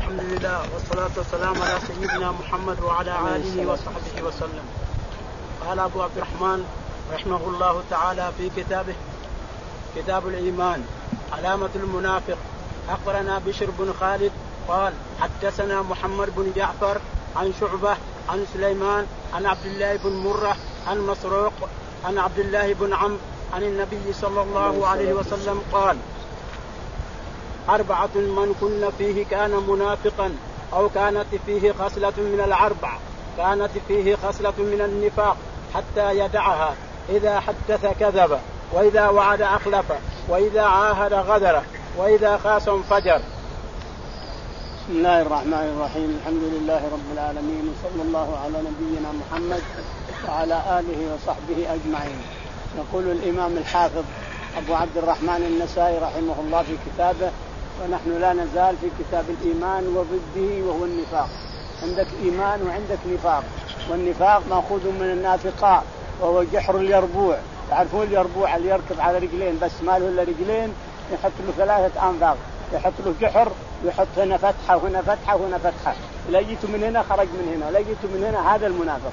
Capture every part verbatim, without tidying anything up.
الحمد لله والصلاة والسلام على سيدنا محمد وعلى آله وصحبه وسلم. قال أبو عبد الرحمن رحمه الله تعالى في كتابه كتاب الإيمان علامة المنافق: أخبرنا بشر بن خالد قال حدثنا محمد بن جعفر عن شعبة عن سليمان عن عبد الله بن مرة عن مسروق عن عبد الله بن عمرو عن النبي صلى الله عليه وسلم قال: أربعة من كن فيه كان منافقا أو كانت فيه خصلة من الأربع كانت فيه خصلة من النفاق حتى يدعها: إذا حدث كذب، وإذا وعد أخلف، وإذا عاهد غدر، وإذا خاصم فجر. بسم الله الرحمن الرحيم. الحمد لله رب العالمين، وصلى الله على نبينا محمد وعلى آله وصحبه أجمعين. يقول الإمام الحافظ أبو عبد الرحمن النسائي رحمه الله في كتابه، ونحن لا نزال في كتاب الإيمان وضده وهو النفاق. عندك إيمان وعندك نفاق، والنفاق مأخوذ من النافقاء وهو جحر اليربوع. تعرفون اليربوع اللي يركب على رجلين بس ما له إلا رجلين، يحط له ثلاثة أنفاق، يحط له جحر ويحط هنا فتحة وهنا فتحة وهنا فتحة، لا جيت من هنا خرج من هنا، لا جيت من هنا. هذا المنافق.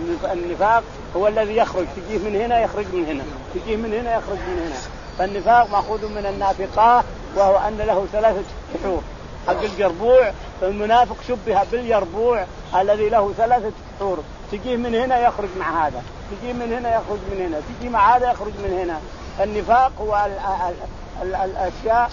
النفاق هو الذي يخرج، تجيه من هنا يخرج من هنا، تجيه من هنا يخرج من هنا. فالنفاق مأخوذ من النافقاء وهو أن له ثلاثة جحور. حق اليربوع، فالمنافق شبه باليربوع الذي له ثلاثة جحور، تجيه من هنا يخرج مع هذا، تجيه من هنا يخرج من هنا، تجي مع هذا يخرج من هنا. النفاق هو ال ال ال الأشياء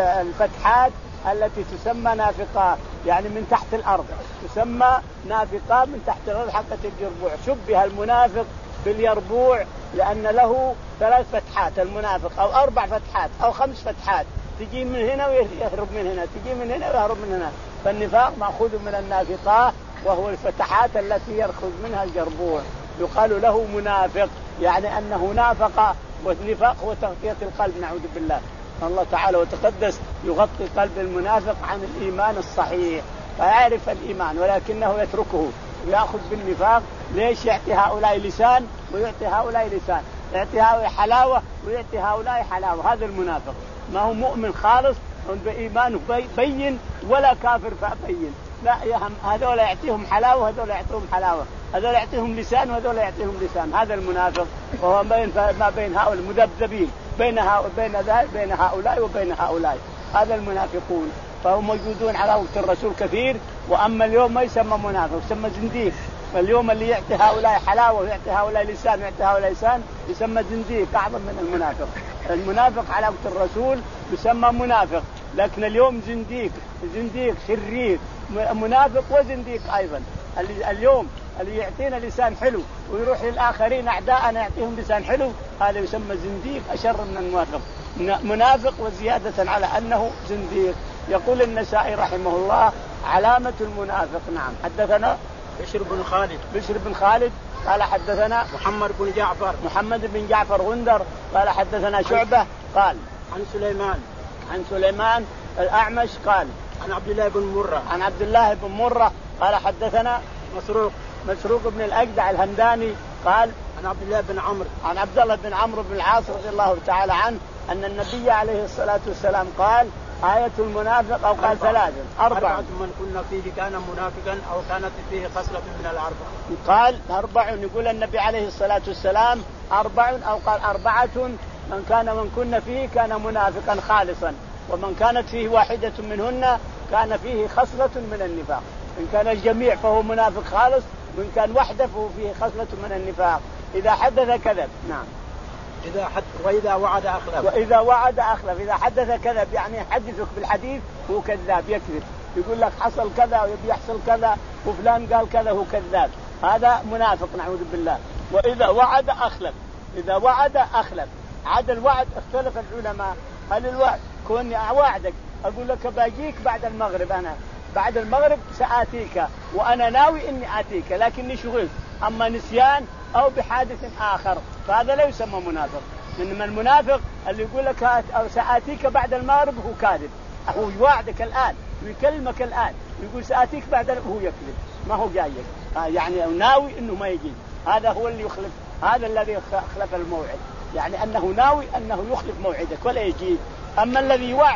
الفتحات التي تسمى نافقة، يعني من تحت الأرض تسمى نافقة من تحت الأرض حقة اليربوع. شبه المنافق باليربوع لأن له ثلاث فتحات المنافق، أو أربع فتحات أو خمس فتحات، تجي من هنا ويهرب من هنا، تجي من هنا ويهرب من هنا. فالنفاق مأخوذ من النافقة وهو الفتحات التي يخرج منها الجربوع. يقال له منافق يعني أنه نافق، والنفاق هو تغطية القلب، نعوذ بالله. الله تعالى وتقدس يغطي قلب المنافق عن الإيمان الصحيح، فيعرف الإيمان ولكنه يتركه ويأخذ بالنفاق. ليش؟ يعطي هؤلاء لسان ويعطي هؤلاء لسان، يعطي هؤلاء حلاوة ويعطي هؤلاء حلاوة. هذا المنافق، ما هو مؤمن خالص بإيمانه بين ولا كافر فبين، لا، هذول يعطيهم حلاوة وهذول يعطيهم حلاوة، هذول يعطيهم لسان وهذول يعطيهم لسان. هذا المنافق، وهو بين ما بين هؤلاء المذبذبين بين هؤلاء بين ذلك بين هؤلاء وبين هؤلاء. هذا المنافقون، فهم موجودون على وقت الرسول كثير. وأما اليوم ما يسمى منافق، يسمى زنديق. فاليوم اللي يعطي هؤلاء حلاوة ويعطي هؤلاء لسان ويعطي هؤلاء لسان يسمى زنديق، أعظم من المنافق. المنافق على وقت الرسول يسمى منافق، لكن اليوم زنديق، زنديق شرير، منافق وزنديق أيضا. اليوم اللي يعطينا لسان حلو ويروح للآخرين أعداءنا يعطيهم لسان حلو، هذا يسمى زنديق أشر من المنافق. منافق وزيادة على أنه زنديق. يقول النسائي رحمه الله: علامة المنافق. نعم. حدثنا بشر بن خالد بشر بن خالد قال حدثنا محمد بن جعفر محمد بن جعفر غندر قال حدثنا شعبة قال عن سليمان عن سليمان الأعمش قال عن عبد الله بن مرة عن عبد الله بن مرة قال حدثنا مسروق مسروق بن الأجدع الهمداني قال عن عبد الله بن عمرو عن عبد الله بن عمرو بن العاص رضي الله تعالى عنه أن النبي عليه الصلاة والسلام قال: آية المنافق، أو قال ثلاثة أربعة من كنا فيه كان منافقا أو كانت فيه خصلة من الأربع. قال أربع، يقول النبي عليه الصلاة والسلام أربع، أو قال أربعة من كان من كنا فيه كان منافقا خالصا، ومن كانت فيه واحدة منهن كان فيه خصلة من النفاق. إن كان الجميع فهو منافق خالص، وإن كان وحده فهو فيه خصلة من النفاق. إذا حدث كذب. نعم. إذا حد وإذا وعد أخلف. وإذا وعد أخلف. إذا حدث كذب، يعني يحدثك بالحديث هو كذاب، يكذب، يقول لك حصل كذا ويبي يحصل كذا وفلان قال كذا، هو كذاب، هذا منافق نعوذ بالله. وإذا وعد أخلف. إذا وعد أخلف. عاد الوعد اختلف العلماء، هل الوعد كوني أوعدك أقول لك باجيك بعد المغرب، أنا بعد المغرب سآتيك وأنا ناوي إني آتيك لكني شغلت، أما نسيان أو بحادث آخر فهذا لا يسمى منافق. من المنافق اللي يقول لك أو سآتيك بعد المغرب هو كاذب، هو يوعدك الآن ويكلمك الآن ويقول سآتيك بعد، هو يكذب، ما هو جايك، يعني ناوي إنه ما يجي. هذا هو اللي يخلف، هذا الذي يخلف الموعد، يعني أنه ناوي أنه يخلف موعدك ولا يجي. أما الذي يوعدك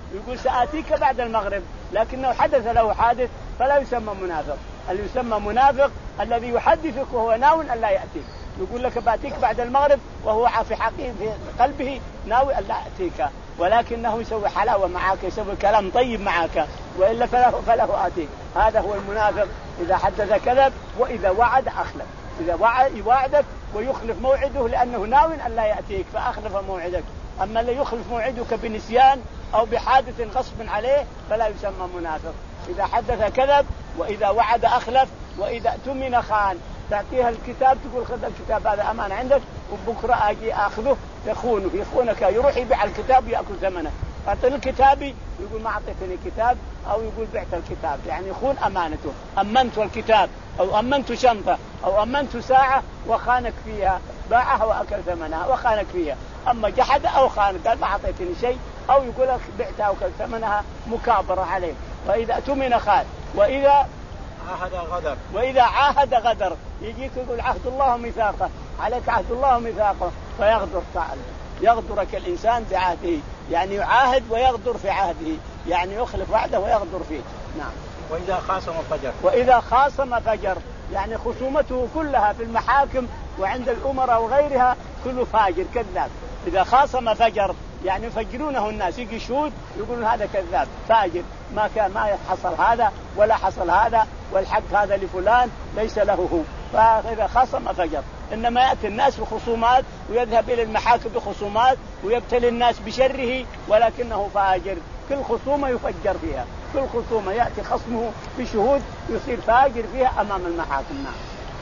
يقول سآتيك بعد المغرب، لكنه حدث له حادث فلا يسمى منافق. اللي يسمى منافق الذي يحدثك وهو ناوي أن لا يأتيك، يقول لك باتيك بعد المغرب وهو في حقيقة في قلبه ناوي أن لا يأتيك، ولكنه يسوي حلاوة معك، يسوي كلام طيب معك، وإلا فله, فله آتيك. هذا هو المنافق. إذا حدث كذب، وإذا وعد أخلف. إذا وعد يوعدك ويخلف موعده لأنه ناوي أن لا يأتيك فأخلف موعدك. أما اللي يخلف موعدك بنسيان أو بحادث غصب عليه فلا يسمى منافق. إذا حدث كذب، وإذا وعد أخلف، وإذا اؤتمن خان. تعطيها الكتاب تقول خذ الكتاب هذا أمان عندك، وبكرة أجي أخذه يخونه يخونك، يروح يبيع الكتاب ويأكل ثمنه. أعطني الكتابي يقول ما أعطيتني كتاب، أو يقول بعت الكتاب، يعني يخون أمانته. أمنت الكتاب أو أمنت شنطة أو أمنت ساعة وخانك فيها، باعها وأكل ثمنها وخانك فيها. أما جحد أو خان قال ما أعطيتني شيء، أو يقول لك بعتها وأكل ثمنها مكابرة عليه. وإذا اؤتمن خان، وإذا عاهد غدر، وإذا عاهد غدر. يجيك يقول عهد الله ميثاقه، عليك عهد الله ميثاقه، فيغدر تعالى. يغدرك الإنسان بعهده، يعني يعاهد ويغدر في عهده، يعني يخلف وعده ويغدر فيه. نعم. وإذا خاصم فجر، وإذا خاصم فجر، يعني خصومته كلها في المحاكم وعند الأمراء وغيرها كله فاجر كذاب. إذا خاصم فجر، يعني يفجرونه الناس، يجي شهود يقولون هذا كذاب فاجر، ما كان ما حصل هذا ولا حصل هذا، والحق هذا لفلان ليس له هو. فإذا خاصم فجر. إنما يأتي الناس بخصومات ويذهب إلى المحاكم بخصومات ويبتلي الناس بشره، ولكنه فاجر. كل خصومة يفجر فيها، كل خصومة يأتي خصمه بشهود يصير فاجر فيها أمام المحاكم. نعم.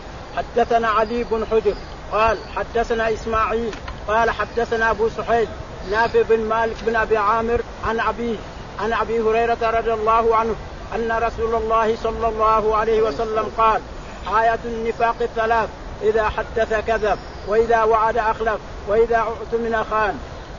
حدثنا علي بن حجر قال حدثنا إسماعيل قال حدثنا أبو سحيد نافع بن مالك بن أبي عامر عن أبيه عن أبي هريرة رضي الله عنه أن رسول الله صلى الله عليه وسلم قال آية النفاق الثلاث: إذا حدث كذب، وإذا وعد أخلف، وإذا اؤتمن خان.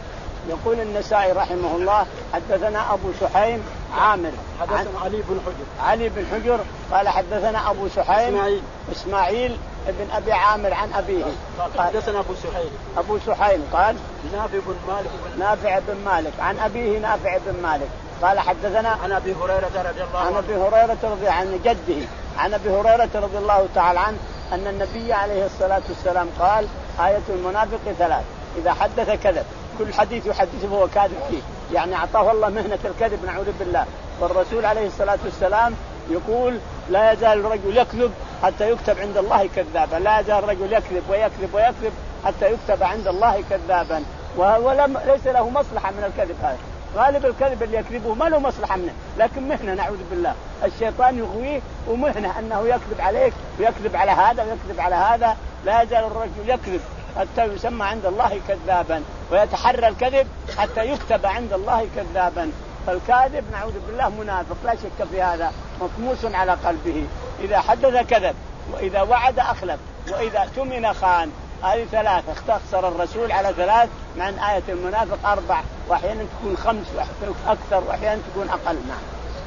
يقول النسائي رحمه الله حدثنا أبو سحيم عامر حدثنا علي بن حجر علي بن حجر قال حدثنا أبو سحيم إسماعيل, إسماعيل بن أبي عامر عن أبيه قال حدثنا أبو سحيم أبو سحيم قال نافع بن مالك بن نافع بن مالك عن أبيه نافع بن مالك قال حدثنا عن أبي هريرة رضي الله عنه عن أبي هريرة رضي عن جده عن أبي هريرة رضي الله تعالى عنه أن النبي عليه الصلاة والسلام قال آية المنافق ثلاث: إذا حدث كذب، كل حديث يحدثه هو كاذب فيه، يعني أعطاه الله مهنة الكذب نعوذ بالله. والرسول عليه الصلاة والسلام يقول لا يزال الرجل يكذب حتى يكتب عند الله كذابا، لا يزال الرجل يكذب ويكذب ويكذب حتى يكتب عند الله كذابا، ولم ليس له مصلحة من الكذب هذا. غالب الكذب اللي يكذبه ما له مصلحة منه، لكن مهنة نعوذ بالله، الشيطان يغويه ومهنة أنه يكذب عليك ويكذب على هذا ويكذب على هذا. لا يزال الرجل يكذب حتى يسمى عند الله كذابا، ويتحرى الكذب حتى يكتب عند الله كذابا. فالكاذب نعوذ بالله منافق لا شك في هذا، مطموس على قلبه. إذا حدث كذب، وإذا وعد أخلف، وإذا اؤتمن خان. هذه ثلاثة اختصر الرسول على ثلاث، مع أن آية المنافق أربع، وأحيانا تكون خمس أكثر وأحيانا تكون أقل. نعم.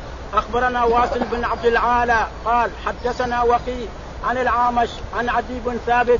أخبرنا واصل بن عبد العالى قال حدثنا وقيع عن العامش عن عدي بن ثابت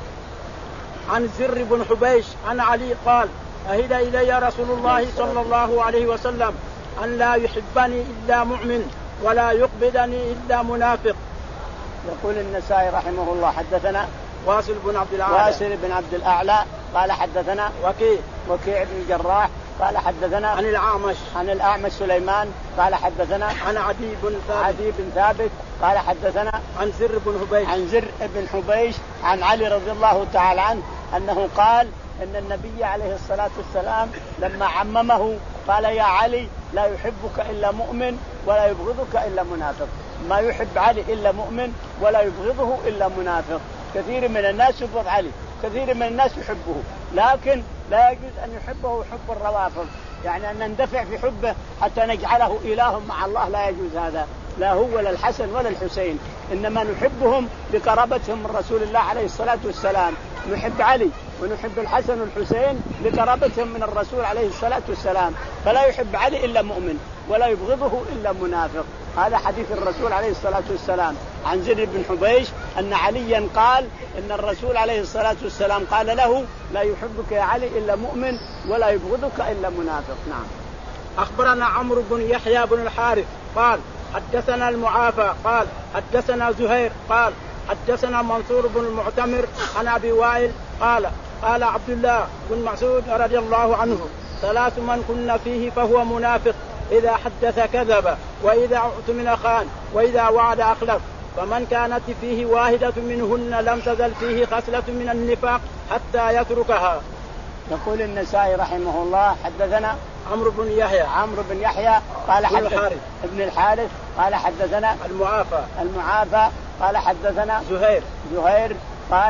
عن زر بن حبيش عن علي قال أهدى إلي رسول الله صلى الله عليه وسلم أن لا يحبني إلا مؤمن ولا يقبضني إلا منافق. يقول النسائي رحمه الله حدثنا واصل بن عبد الأعلى واصل بن عبد الأعلى قال حدثنا وكيع وكيع بن الجراح قال حدثنا عن الأعمش عن الأعمش سليمان قال حدثنا عن عدي بن ثابت عدي بن ثابت قال حدثنا عن زر بن حبيش عن زر بن حبيش عن علي رضي الله تعالى عنه أنه قال إن النبي عليه الصلاة والسلام لما عممه قال يا علي لا يحبك إلا مؤمن ولا يبغضك إلا منافق. ما يحب علي إلا مؤمن ولا يبغضه إلا منافق. كثير من الناس يبغض علي، كثير من الناس يحبه، لكن لا يجوز أن يحبه حب الروافض، يعني أن نندفع في حبه حتى نجعله إله مع الله، لا يجوز هذا، لا هو ولا الحسن ولا الحسين، إنما نحبهم لقرابتهم من رسول الله عليه الصلاة والسلام. نحب علي ونحب الحسن والحسين لقرابتهم من الرسول عليه الصلاة والسلام، فلا يحب علي إلا مؤمن ولا يبغضه إلا منافق. هذا حديث الرسول عليه الصلاة والسلام عن زر بن حبيش أن عليا قال إن الرسول عليه الصلاة والسلام قال له لا يحبك يا علي إلا مؤمن ولا يبغضك إلا منافق. نعم. أخبرنا عمرو بن يحيى بن الحارث قال حدثنا المعافى قال حدثنا زهير قال حدثنا منصور بن المعتمر عن أبي وائل قال قال عبد الله بن مسعود رضي الله عنه ثلاث من كن فيه فهو منافق إذا حدث كذب وإذا اؤتمن خان وإذا وعد أخلف فمن كانت فيه واحدة منهن لم تزل فيه خصلة من النفاق حتى يتركها. يقول النسائي رحمه الله حدثنا عمرو بن يحيى عمرو بن يحيى قال حدثنا ابن الحارث قال حدثنا المعافى المعافى قال حدثنا زهير زهير قال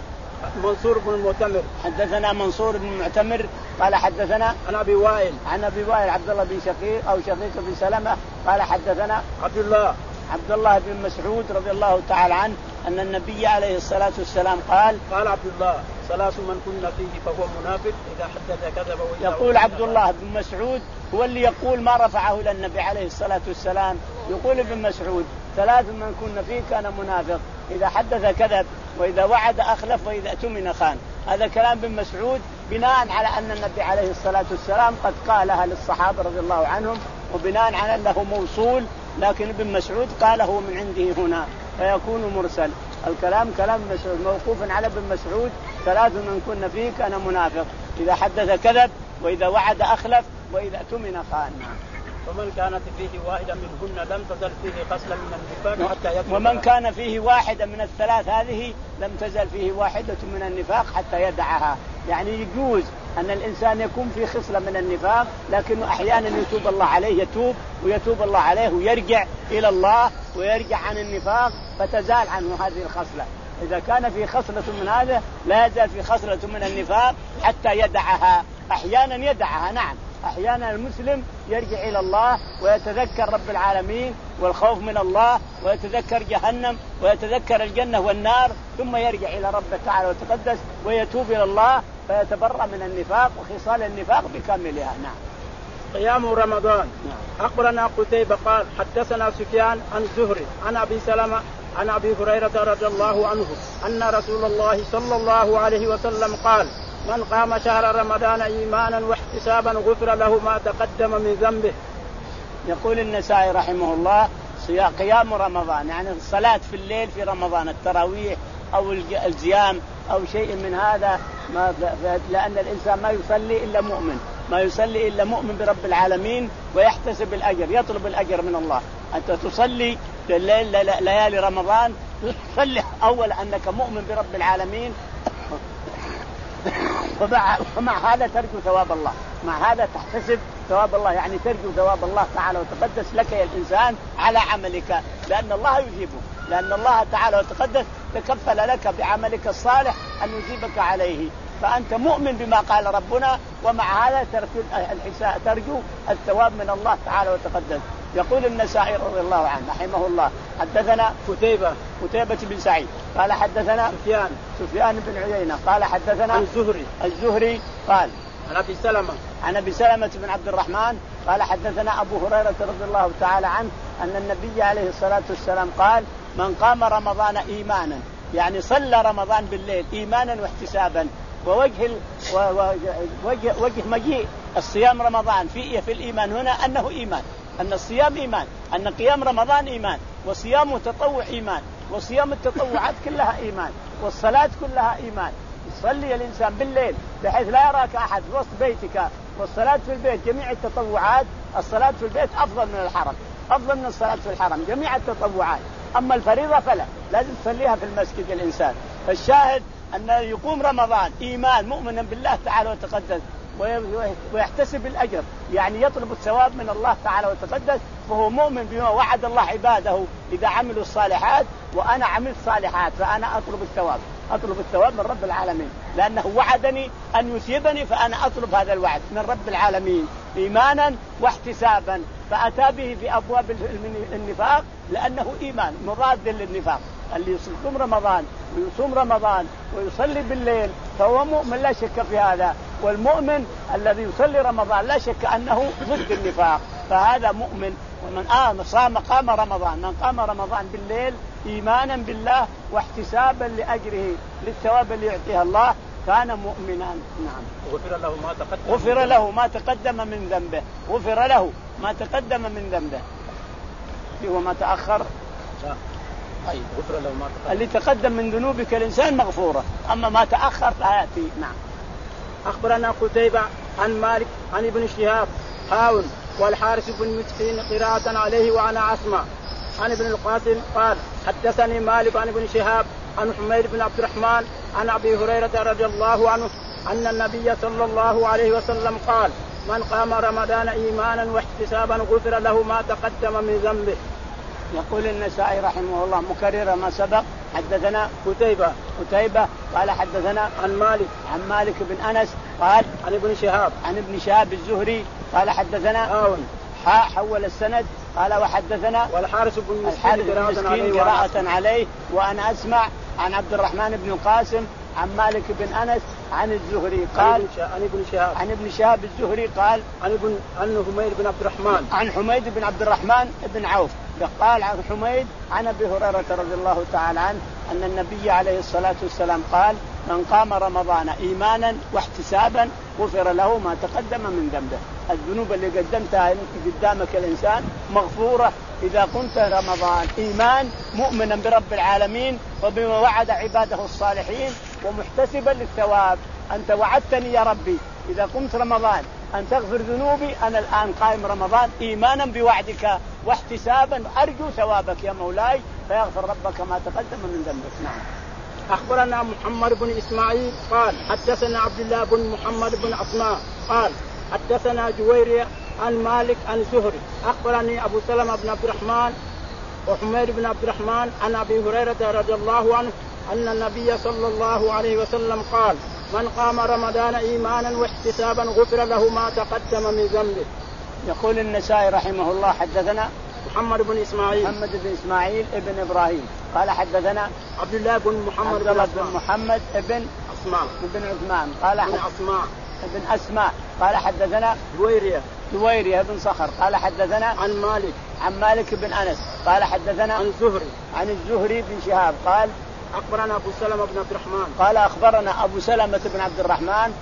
منصور بن المعتمر حدثنا منصور بن المعتمر قال حدثنا عن أبي وائل عن أبي وائل عبد الله بن شقيق أو شقيق بن سلمة قال حدثنا عبد الله عبد الله بن مسعود رضي الله تعالى عنه أن النبي عليه الصلاة والسلام قال قال عبد الله ثلاث من كن فيه فهو منافق إذا حدث كذب وإذا يقول عبد الله بن مسعود هو اللي يقول ما رفعه إلى النبي عليه الصلاة والسلام. يقول ابن مسعود ثلاث من كن فيه كان منافق إذا حدث كذب وإذا وعد أخلف وإذا اؤتمن خان. هذا كلام ابن مسعود بناء على أن النبي عليه الصلاة والسلام قد قالها للصحابة رضي الله عنهم وبناء على أنه موصول، لكن ابن مسعود قاله من عنده هنا فيكون مرسل. الكلام كلام مسعود موقوف على ابن مسعود ثلاث من كن فيه كان منافق إذا حدث كذب وإذا وعد أخلف وإذا اؤتمن خان. ومن كانت فيه واحدة منهن لم تزل فيه خصلة من النفاق حتى يتركها. ومن كان فيه واحدة من الثلاث هذه لم تزل فيه واحدة من النفاق حتى يدعها. يعني يجوز أن الإنسان يكون في خصلة من النفاق لكنه أحيانا يتوب الله عليه يتوب ويتوب الله عليه ويرجع إلى الله ويرجع عن النفاق فتزال عنه هذه الخصلة. إذا كان في خصلة من هذا لا يزال في خصلة من النفاق حتى يدعها. أحيانا يدعها نعم، أحيانا المسلم يرجع إلى الله ويتذكر رب العالمين والخوف من الله ويتذكر جهنم ويتذكر الجنة والنار ثم يرجع إلى ربه تعالى وتقدس ويتوب إلى الله فيتبرأ من النفاق وخصال النفاق بكاملها. نعم. قيام رمضان. نعم. أخبرنا قتيبة قال حدثنا سفيان عن الزهري عن أبي سلمة عن أبي هريرة رضي الله عنه أن رسول الله صلى الله عليه وسلم قال من قام شهر رمضان إيمانا واحتسابا غفر له ما تقدم من ذنبه. يقول النسائي رحمه الله قيام رمضان يعني الصلاة في الليل في رمضان التراويح أو الزيام أو شيء من هذا ما لأن الإنسان ما يصلي إلا مؤمن ما يصلي إلا مؤمن برب العالمين ويحتسب الأجر يطلب الأجر من الله. أنت تصلي في الليل ليالي رمضان تصلي أول أنك مؤمن برب العالمين ومع, ومع هذا ترجو ثواب الله مع هذا تحتسب ثواب الله يعني ترجو ثواب الله تعالى وتقدس لك يا الإنسان على عملك لأن الله يجيبه لأن الله تعالى وتقدس تكفل لك بعملك الصالح أن يجيبك عليه. فأنت مؤمن بما قال ربنا ومع هذا ترجو الثواب من الله تعالى وتقدس. يقول النسائي رضي الله عنه رحمه الله حدثنا قتيبة قتيبة بن سعيد قال حدثنا سفيان سفيان بن عيينة قال حدثنا الزهري الزهري قال عن أبي سلمة عن أبي سلمة بن عبد الرحمن قال حدثنا أبو هريرة رضي الله تعالى عنه أن النبي عليه الصلاة والسلام قال من قام رمضان إيمانا يعني صلى رمضان بالليل إيمانا واحتسابا ووجه وجه وجه مجيء الصيام رمضان في في الإيمان هنا أنه إيمان أن الصيام إيمان أن قيام رمضان إيمان وصيام تطوع إيمان وصيام التطوعات كلها إيمان والصلاة كلها إيمان. يصلي الإنسان بالليل بحيث لا يراك أحد في وسط بيتك والصلاة في البيت جميع التطوعات الصلاة في البيت أفضل من الحرم أفضل من الصلاة في الحرم جميع التطوعات. أما الفريضة فلا لازم تصليها في المسجد الإنسان. فالشاهد أن يقوم رمضان إيمان مؤمنا بالله تعالى وتقدس ويحتسب الأجر يعني يطلب الثواب من الله تعالى وتقدس فهو مؤمن بما وعد الله عباده إذا عملوا الصالحات وأنا عملت صالحات فأنا أطلب الثواب أطلب الثواب من رب العالمين لأنه وعدني أن يثيبني فأنا أطلب هذا الوعد من رب العالمين إيمانا واحتسابا. فأتى به في أبواب النفاق لأنه إيمان مضاد للنفاق. اللي يصوم رمضان ويصوم رمضان ويصلي بالليل فهو مؤمن لا شك في هذا والمؤمن الذي يصلي رمضان لا شك أنه ضد النفاق فهذا مؤمن. ومن آم صام قام رمضان من قام رمضان بالليل إيمانا بالله واحتسابا لأجره للثواب اللي يعطيها الله كان مؤمنا. نعم. غفر له ما تقدم غفر له ما تقدم من ذنبه. غفر له ما تقدم من ذنبه وما تأخر. لا. أي غفر له ما تقدم. اللي تقدم من ذنوبك الإنسان مغفورة، أما ما تأخر فيأتي. نعم. أخبرنا قتيبة عن مالك عن ابن شهاب هاون والحارث بن مسكين قراءة عليه وأنا أسمع عن ابن القاسم قال حدثني مالك عن ابن شهاب عن حميد بن عبد الرحمن عن أبي هريرة رضي الله عنه أن النبي صلى الله عليه وسلم قال من قام رمضان إيمانا واحتسابا غفر له ما تقدم من ذنبه. يقول النسائي رحمه الله مكرر ما سبق. حدثنا قتيبة قتيبة قال حدثنا عن مالك عن مالك بن أنس قال عن ابن شهاب عن ابن شهاب الزهري قال حدثنا هاون حاء حول السند قال وحدثنا والحارث بن مسكين قراءة عليه وأنا أسمع عن عبد الرحمن بن القاسم عن مالك بن أنس عن الزهري قال عن ابن شهاب عن ابن شهاب الزهري قال عن ابن عن حميد بن عبد الرحمن عن حميد بن عبد الرحمن بن عوف قال عن حميد عن أبي هريرة رضي الله تعالى عنه أن النبي عليه الصلاة والسلام قال من قام رمضان إيمانا واحتسابا غفر له ما تقدم من ذنبه. الذنوب اللي قدمتها قدامك الإنسان مغفورة إذا قمت رمضان إيمان مؤمنا برب العالمين وبما وعد عباده الصالحين ومحتسبا للثواب. أنت وعدتني يا ربي إذا قمت رمضان أن تغفر ذنوبي، أنا الآن قائم رمضان إيمانا بوعدك واحتسابا أرجو ثوابك يا مولاي فيغفر ربك ما تقدم من ذنبك. نعم. أخبرنا محمد بن إسماعيل قال حدثنا عبد الله بن محمد بن أسماء قال حدثنا جويرية عن مالك عن زهري أخبرني أبو سلمة بن عبد الرحمن وحميد بن عبد الرحمن عن أبي هريرة رضي الله عنه أن النبي صلى الله عليه وسلم قال من قام رمضان إيمانا واحتسابا غفر له ما تقدم من ذنبه. يقول النسائي رحمه الله حدثنا محمد بن إسماعيل محمد بن إسماعيل ابن إبراهيم قال حدثنا عبد الله بن محمد عبد الله بن محمد ابن أسماء ابن عثمان قال ابن أسماء ابن أسماء قال حدثنا جويرية جويرية بن صخر قال حدثنا عن مالك عن مالك بن أنس قال حدثنا عن زهري عن الزهري بن شهاب قال أخبرنا أبو سلمة بن عبد الرحمن قال أخبرنا أبو سلمة بن عبد الرحمن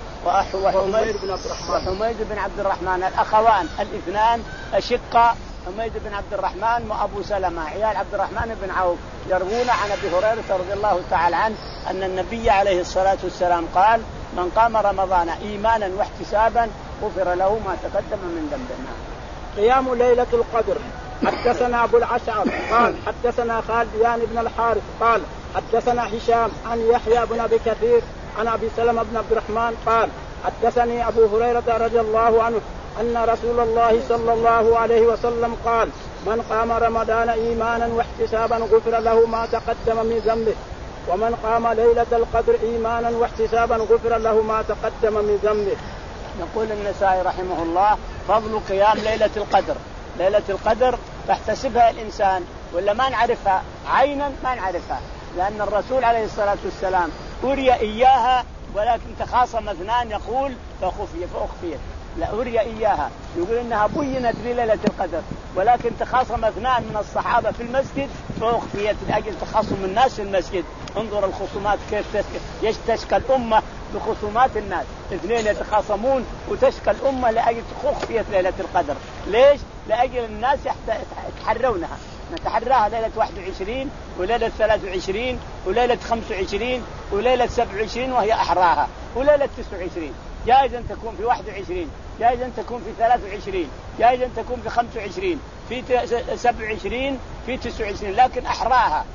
وحميد بن عبد الرحمن وحميد بن عبد الرحمن الأخوان الاثنان أشقاء حميد بن عبد الرحمن وأبو سلمة عيال عبد الرحمن بن عوف يروون عن أبي هريرة رضي الله تعالى عنه أن النبي عليه الصلاة والسلام قال من قام رمضان إيمانا واحتسابا غفر له ما تقدم من ذنبه. قيام ليلة القدر. حدثنا أبو العشعر قال حدثنا خالد يعني بن الحارث قال حدثنا هشام عن يحيى بن أبي كثير عن أبي سلمة بن عبد الرحمن قال حدثني أبو هريرة رضي الله عنه أن رسول الله صلى الله عليه وسلم قال من قام رمضان إيمانا واحتسابا غفر له ما تقدم من ذنبه ومن قام ليلة القدر إيمانا واحتسابا غفر له ما تقدم من ذنبه. يقول النسائي رحمه الله فضل قيام ليلة القدر. ليلة القدر تحتسبها الإنسان ولا ما نعرفها عينا ما نعرفها، لأن الرسول عليه الصلاة والسلام أري إياها ولكن تخاصم اثنان يقول فخفي فأخفيت، لا أري إياها يقول إنها بينت ليلة القدر ولكن تخاصم اثنان من الصحابة في المسجد فأخفيت لأجل تخاصم الناس في المسجد. انظر الخصومات كيف تشكى الأمة بخصومات الناس، اثنين يتخاصمون وتشكى الأمة لأجل تخفيت ليلة القدر. ليش؟ لأجل الناس يتحرونها، نتحراها ليلة واحد وعشرين وليلة ثلاث وعشرين وليلة خمس وعشرين وليلة سبع وعشرين وهي أحراها وليلة تسع وعشرين. جائز أن تكون في واحد وعشرين، جائز أن تكون في ثلاث وعشرين، جائز أن تكون في خمس وعشرين، في سبع وعشرين، في تسع وعشرين، لكن أحراها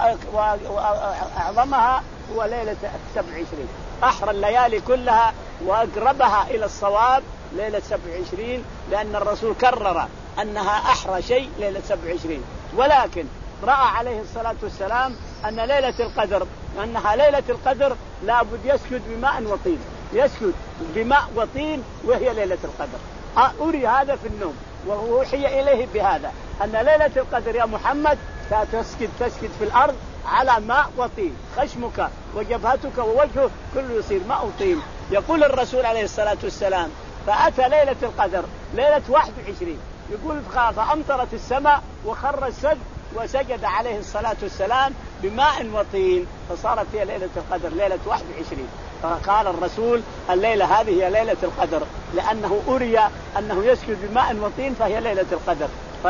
وأعظمها هو ليلة سبع وعشرين. أحرى الليالي كلها وأقربها إلى الصواب ليلة سبع وعشرين، لأن الرسول كرر أنها أحرى شيء ليلة سبع وعشرين، ولكن رأى عليه الصلاة والسلام أن ليلة القدر أنها ليلة القدر لابد يسجد بماء وطين، يسجد بماء وطين وهي ليلة القدر. أري هذا في النوم ووحي إليه بهذا أن ليلة القدر يا محمد تسجد تسجد في الأرض على ماء وطين، خشمك وجبهتك ووجهه كله يصير ماء وطين. يقول الرسول عليه الصلاة والسلام فأتى ليلة القدر ليلة واحد وعشرين، يقول فأمطرت السماء وخر السد وسجد عليه الصلاة والسلام بماء وطين فصارت هي ليلة القدر ليلة واحد وعشرين. فقال الرسول الليلة هذه هي ليلة القدر، لأنه أري أنه يسجد بماء وطين فهي ليلة القدر.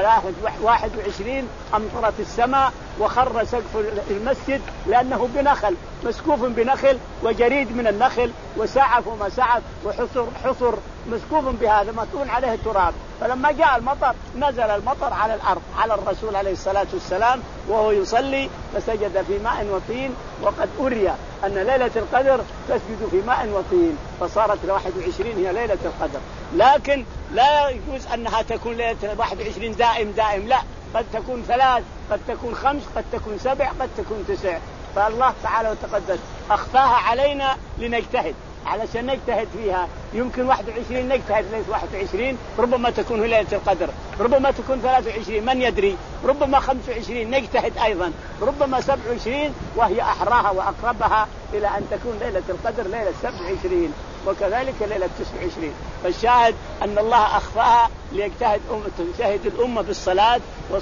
واحد وعشرين أمطرت السماء وخر سقف المسجد لأنه بنخل مسكوف بنخل وجريد من النخل وسعف وما سعف وحصر حصر مسكوف بهذا مطون عليه التراب. فلما جاء المطر نزل المطر على الأرض على الرسول عليه الصلاة والسلام وهو يصلي فسجد في ماء وطين، وقد أري أن ليلة القدر تسجد في ماء وطين فصارت واحد وعشرين هي ليلة القدر. لكن لا يجوز أنها تكون ليلة واحد وعشرين دائم دائم، لا، قد تكون ثلاث، قد تكون خمس، قد تكون سبع، قد تكون تسع. فالله تعالى وتقدس أخفاها علينا لنجتهد علشان نجتهد فيها. يمكن واحد وعشرين نجتهد ليلة واحد وعشرين، ربما تكون ليلة القدر، ربما تكون ثلاث وعشرين من يدري، ربما خمس وعشرين نجتهد أيضا، ربما سبع وعشرين وهي أحراها وأقربها إلى أن تكون ليلة القدر ليلة سبع وعشرين، وكذلك ليلة تسع وعشرين. فالشاهد أن الله أخفاها ليجتهد أمة تجتهد الأمة بالصلاة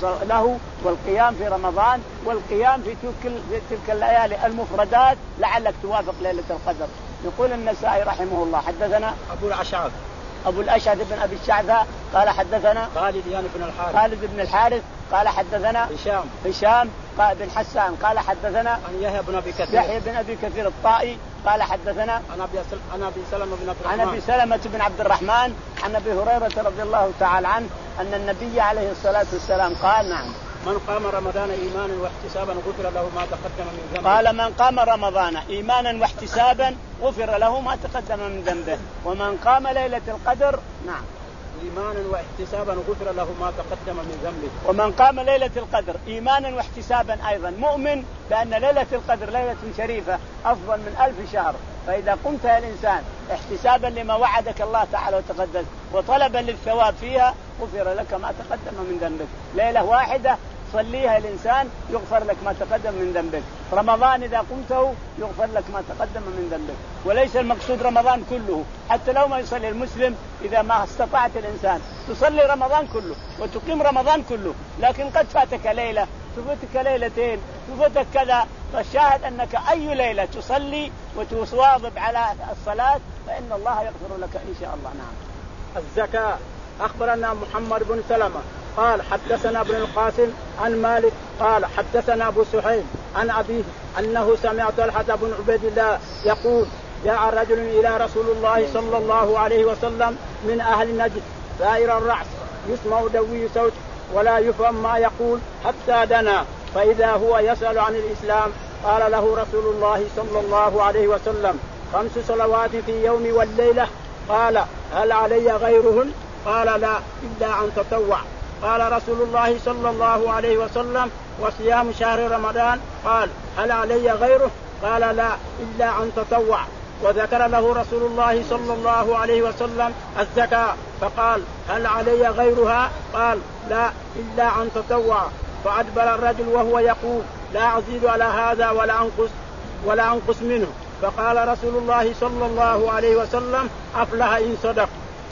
له والقيام في رمضان والقيام في تلك في تلك الليالي المفردات لعلك توافق ليلة القدر. يقول النسائي رحمه الله حدثنا أبو الأشعث أبو الأشعث بن أبي الشعثاء قال حدثنا خالد يعني بن الحارث خالد بن الحارث قال حدثنا هشام هشام قال بن حسان قال حدثنا عن يحيى بن أبي كثير يحيى بن أبي كثير الطائي قال حدثنا عن أبي عن أبي سلمة بن عبد الرحمن عن أبي سلمة بن عبد الرحمن عن أبي هريرة رضي الله تعالى عنه أن النبي عليه الصلاة والسلام قال نعم من قام رمضان إيمانا واحتسابا غفر له ما تقدم من ذنبه. قال من قام رمضان إيمانا واحتسابا غفر له ما تقدم من ذنبه. ومن قام ليلة القدر نعم إيمانا واحتسابا غفر له ما تقدم من ذنبه. ومن قام ليلة القدر إيمانا واحتسابا أيضا مؤمن بأن ليلة القدر ليلة شريفة أفضل من ألف شهر. فإذا قمت يا الإنسان احتسابا لما وعدك الله تعالى وتقدس وطلبا للثواب فيها غفر لك ما تقدم من ذنبك. ليلة واحدة صليها الإنسان يغفر لك ما تقدم من ذنبك. رمضان إذا قمته يغفر لك ما تقدم من ذنبك. وليس المقصود رمضان كله، حتى لو ما يصلي المسلم إذا ما استطعت الإنسان تصلي رمضان كله وتقيم رمضان كله، لكن قد فاتك ليلة تفوتك ليلتين تفوتك كذا. فالشاهد أنك أي ليلة تصلي وتواظب على الصلاة فإن الله يغفر لك إن شاء الله. نعم. الزكاة. أخبرنا محمد بن سلمة قال حدثنا ابن القاسم عن مالك قال حدثنا أبو سهيل عن أبيه أنه سمع طلحة بن عبيد الله يقول جاء رجل إلى رسول الله صلى الله عليه وسلم من أهل نجد ثائر الرأس يسمع دوي صوت ولا يفهم ما يقول حتى دنا فإذا هو يسأل عن الإسلام. قال له رسول الله صلى الله عليه وسلم خمس صلوات في يوم والليلة. قال هل علي غيرهن؟ قال لا إلا أن تطوع. قال رسول الله صلى الله عليه وسلم وصيام شهر رمضان. قال هل علي غيره؟ قال لا إلا أن تطوع. وذكر له رسول الله صلى الله عليه وسلم الزكاة فقال هل علي غيرها؟ قال لا إلا أن تطوع. فأدبر الرجل وهو يقول لا أزيد على هذا ولا أنقص ولا أنقص منه. فقال رسول الله صلى الله عليه وسلم أفلح إن صدق.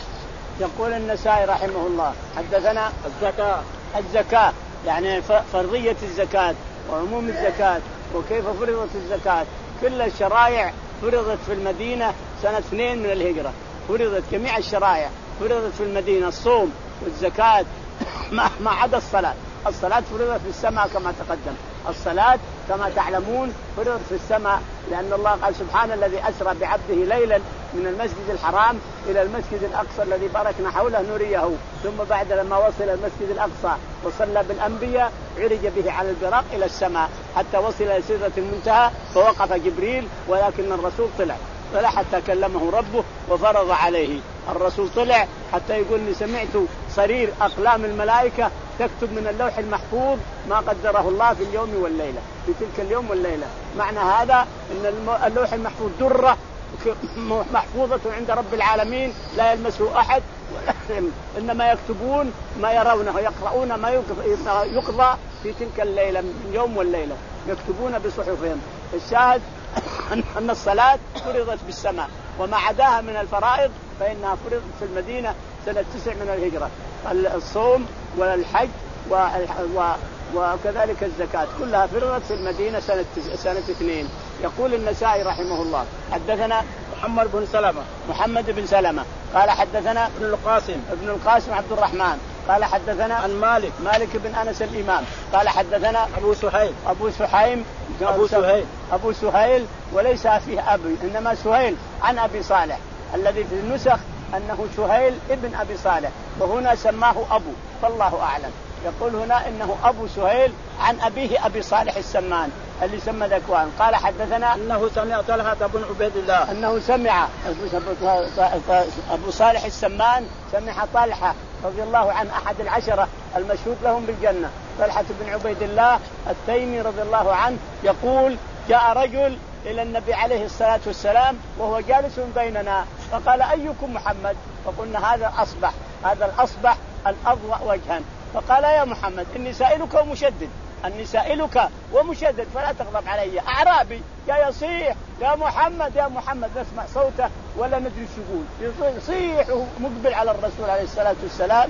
يقول النسائي رحمه الله حدثنا الزكاة الزكاة يعني فرضية الزكاة وعموم الزكاة وكيف فرضت الزكاة. كل الشرائع فرضت في المدينة سنة اثنين من الهجرة، فرضت جميع الشرائع فرضت في المدينة، الصوم والزكاة ما عدا الصلاة. الصلاة فرضت في السماء كما تقدم، الصلاة كما تعلمون فرضت في السماء، لأن الله قال سبحان الذي أسرى بعبده ليلا من المسجد الحرام إلى المسجد الأقصى الذي باركنا حوله نريه. ثم بعد لما وصل المسجد الأقصى وصلى بالأنبياء عرج به على البراق إلى السماء حتى وصل إلى سدرة المنتهى فوقف جبريل، ولكن الرسول طلع طلع حتى كلمه ربه وفرض عليه. الرسول طلع حتى يقول لي سمعت صرير أقلام الملائكة تكتب من اللوح المحفوظ ما قدره الله في اليوم والليلة، في تلك اليوم والليلة. معنى هذا أن اللوح المحفوظ درة محفوظة عند رب العالمين لا يلمسه أحد، إنما يكتبون ما يرونه يقرؤون ما يقضى في تلك الليلة من يوم والليلة، يكتبون بصحفهم. الشاهد أن الصلاة فرضت بالسماء، وما عداها من الفرائض فإنها فرضت في المدينة سنة تسع من الهجرة. الصوم والحج وكذلك الزكاة كلها فرضت في المدينة سنة سنة اثنين. يقول النسائي رحمه الله حدثنا محمد بن سلمة محمد بن سلمة قال حدثنا ابن القاسم ابن القاسم عبد الرحمن قال حدثنا عن مالك مالك بن أنس الإمام قال حدثنا أبو سهيل أبو سحيم أبو سهيل أبو سهيل وليس فيه أبي إنما سهيل عن أبي صالح الذي في النسخ أنه سهيل ابن أبي صالح وهنا سماه أبو فالله أعلم. يقول هنا إنه أبو سهيل عن أبيه أبي صالح السمان اللي سمى ذكوان. قال حدثنا أنه سمع طلحة بن عبيد الله أنه سمع أبو صالح السمان سمع طلحة رضي الله عن أحد العشرة المشهود لهم بالجنة طلحة بن عبيد الله التيمي رضي الله عنه يقول جاء رجل إلى النبي عليه الصلاة والسلام وهو جالس بيننا فقال أيكم محمد؟ فقلنا هذا أصبح هذا الأصبح الأضوأ وجها. فقال يا محمد إني سائلك ومشدد أني سائلك ومشدد فلا تغضب علي. أعرابي جاء يصيح يا محمد يا محمد نسمع صوته ولا ندري شو يقول يصيح مقبل على الرسول عليه الصلاة والسلام.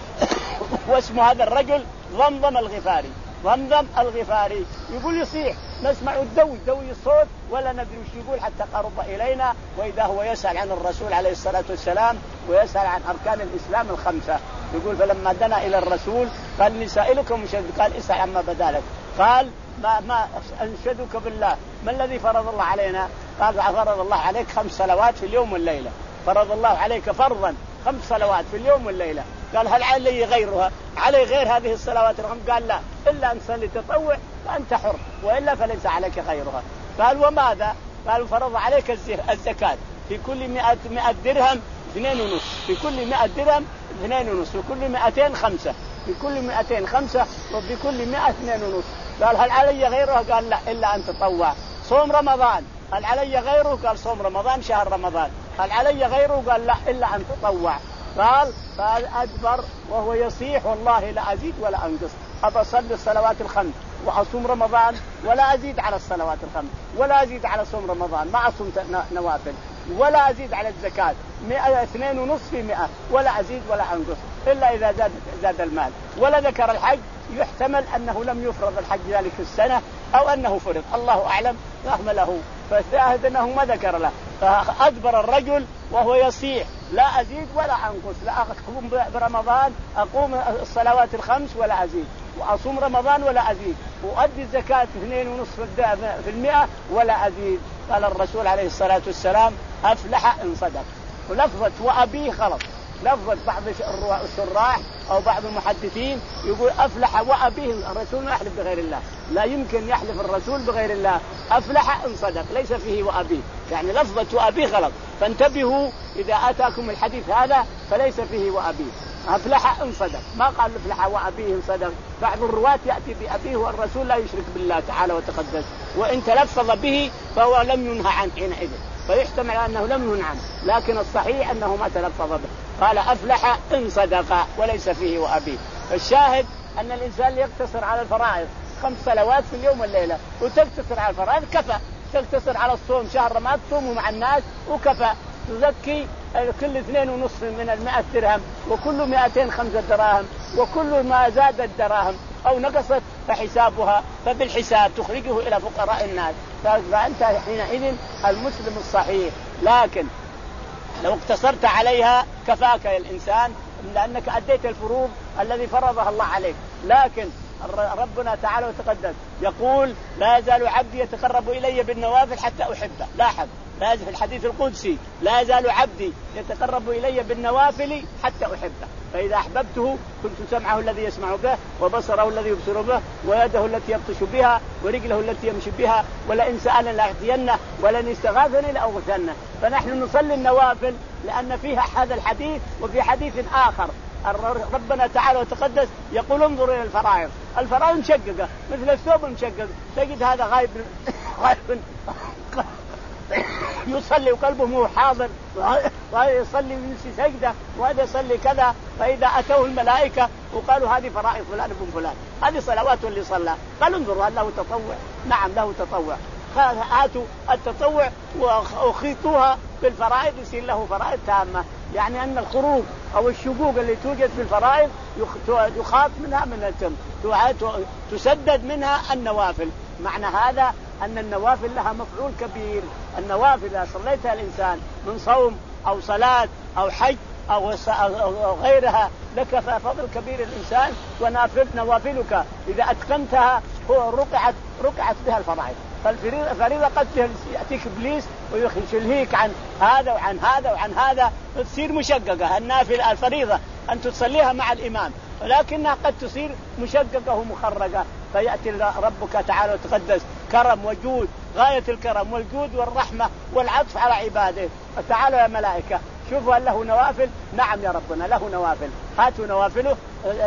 واسم هذا الرجل ضمضم الغفاري ضمضم الغفاري يقول يصيح نسمع الدوي دوي الصوت ولا ندري وش يقول حتى قرب إلينا وإذا هو يسأل عن الرسول عليه الصلاة والسلام ويسأل عن أركان الإسلام الخمسة. يقول فلما دنا إلى الرسول قال إني سائلك مشدد قال اسأل عما بدالك. قال ما ما أنشدك بالله ما الذي فرض الله علينا؟ قال فرض الله عليك خمس صلوات في اليوم والليلة. فرض الله عليك فرضا خمس صلوات في اليوم والليلة. قال هل علي غيرها؟ علي غير هذه الصلوات الخمس؟ قال لا إلا أن تصلي تطوع فأنت حر وإلا فليس عليك غيرها. قال وماذا؟ قال فرض عليك الزكاة في كل مئة مئة درهم اثنين ونص في كل مئة درهم اثنين ونص في كل مئتين خمسة في كل مئتين خمسة وفي كل مئة اثنين ونص. قال هل علي غيرها؟ قال لا إلا أن تطوع. صوم رمضان هل علي غيره؟ قال صوم رمضان شهر رمضان. هل علي غيره؟ قال لا إلا أن تطوع. قال قال أدبر وهو يصيح والله لا أزيد ولا أنقص أبى أصلي الصلوات الخمس وأصوم رمضان ولا أزيد على الصلوات الخمس ولا أزيد على صوم رمضان ما أصوم نوافل ولا أزيد على الزكاة مئة اثنين ونص في مئة ولا أزيد ولا أنقص إلا إذا زاد زاد المال. ولا ذكر الحج يحتمل أنه لم يفرض الحج ذلك السنة أو أنه فرض الله أعلم رحم له فالشاهد أنه ما ذكر له. فأدبر الرجل وهو يصيح لا أزيد ولا أنقص لا أقوم برمضان أقوم الصلوات الخمس ولا أزيد وأصوم رمضان ولا أزيد وأدي الزكاة اثنين ونص في المئة ولا أزيد. قال الرسول عليه الصلاة والسلام أفلح إن صدق. ولفظة وأبيه غلط لفظة بعض الشراح أو بعض المحدثين يقول أفلح وأبيه. الرسول ما يحلف بغير الله لا يمكن يحلف الرسول بغير الله. أفلح إن صدق ليس فيه وأبيه يعني لفظة وأبيه غلط. فانتبهوا إذا أتاكم الحديث هذا فليس فيه وأبيه. أفلح إن صدق ما قال أفلح وأبيه إن صدق. بعض الرواة يأتي بأبيه والرسول لا يشرك بالله تعالى وتقدس وإن تلفظ به فهو لم ينهى عنه حينئذ فيحتمل أنه لم ينهى عنه لكن الصحيح أنه ما تلفظ به. قال أفلح إن صدق وليس فيه وأبيه. الشاهد أن الإنسان يقتصر على الفرائض خمس صلوات في اليوم والليلة وتقتصر على الفرائض كفى. تقتصر على الصوم شهر ما تصوم مع الناس وكفى. تزكي كل اثنين ونص من المئة درهم وكل مئتين خمسة دراهم وكل ما زاد الدراهم أو نقصت فحسابها فبالحساب تخرجه إلى فقراء الناس. فأنت حينئذ المسلم الصحيح. لكن لو اقتصرت عليها كفاك يا الإنسان لأنك أديت الفروض الذي فرضها الله عليك. لكن ربنا تعالى وتقدس يقول لا يزال عبدي يتقرب إلي بالنوافل حتى أحبه. لاحظ لا يزال في الحديث القدسي لا يزال عبدي يتقرب إلي بالنوافل حتى أحبه فإذا أحببته كنت سمعه الذي يسمع به وبصره الذي يبصر به ويده التي يبطش بها ورجله التي يمشي بها ولئن سألني لأعطينه ولئن استغاثني لأغثنه. فنحن نصلي النوافل لأن فيها هذا الحديث. وفي حديث آخر ربنا تعالى وتقدس يقول انظر إلى الفرائض. الفرائض مشققة مثل الثوب المشقق تجد هذا غايب غايب يصلي وقلبه مو حاضر وهذا يصلي وينسي سجدة وهذا يصلي كذا. فإذا أتوه الملائكة وقالوا هذه فرائض فلان ابن فلان هذه صلوات اللي صلى قال انظروا هل له تطوع؟ نعم له تطوع. هاتوا التطوع وخيطوها بالفرائض يصير له فرائض تامة. يعني أن الخروج أو الشقوق اللي توجد في الفرائض يخاط منها من التم تسدد منها النوافل. معنى هذا أن النوافل لها مفعول كبير. النوافل إذا صليتها الإنسان من صوم أو صلاة أو حج أو غيرها لك فضل كبير الإنسان. ونافل نوافلك إذا أتقنتها هو رقعت رقعت بها الفرائض. فالفريضة قد يأتيك إبليس ويلهيك عن هذا وعن هذا وعن هذا تصير مشققة. النافلة الفريضة أن تصليها مع الإمام ولكنها قد تصير مشققة ومخرجة. فيأتي ربك تعالى وتقدس كرم وجود غاية الكرم والجود والرحمة والعطف على عباده. فتعالوا يا ملائكة شوفوا هل له نوافل؟ نعم يا ربنا له نوافل. هاتوا نوافله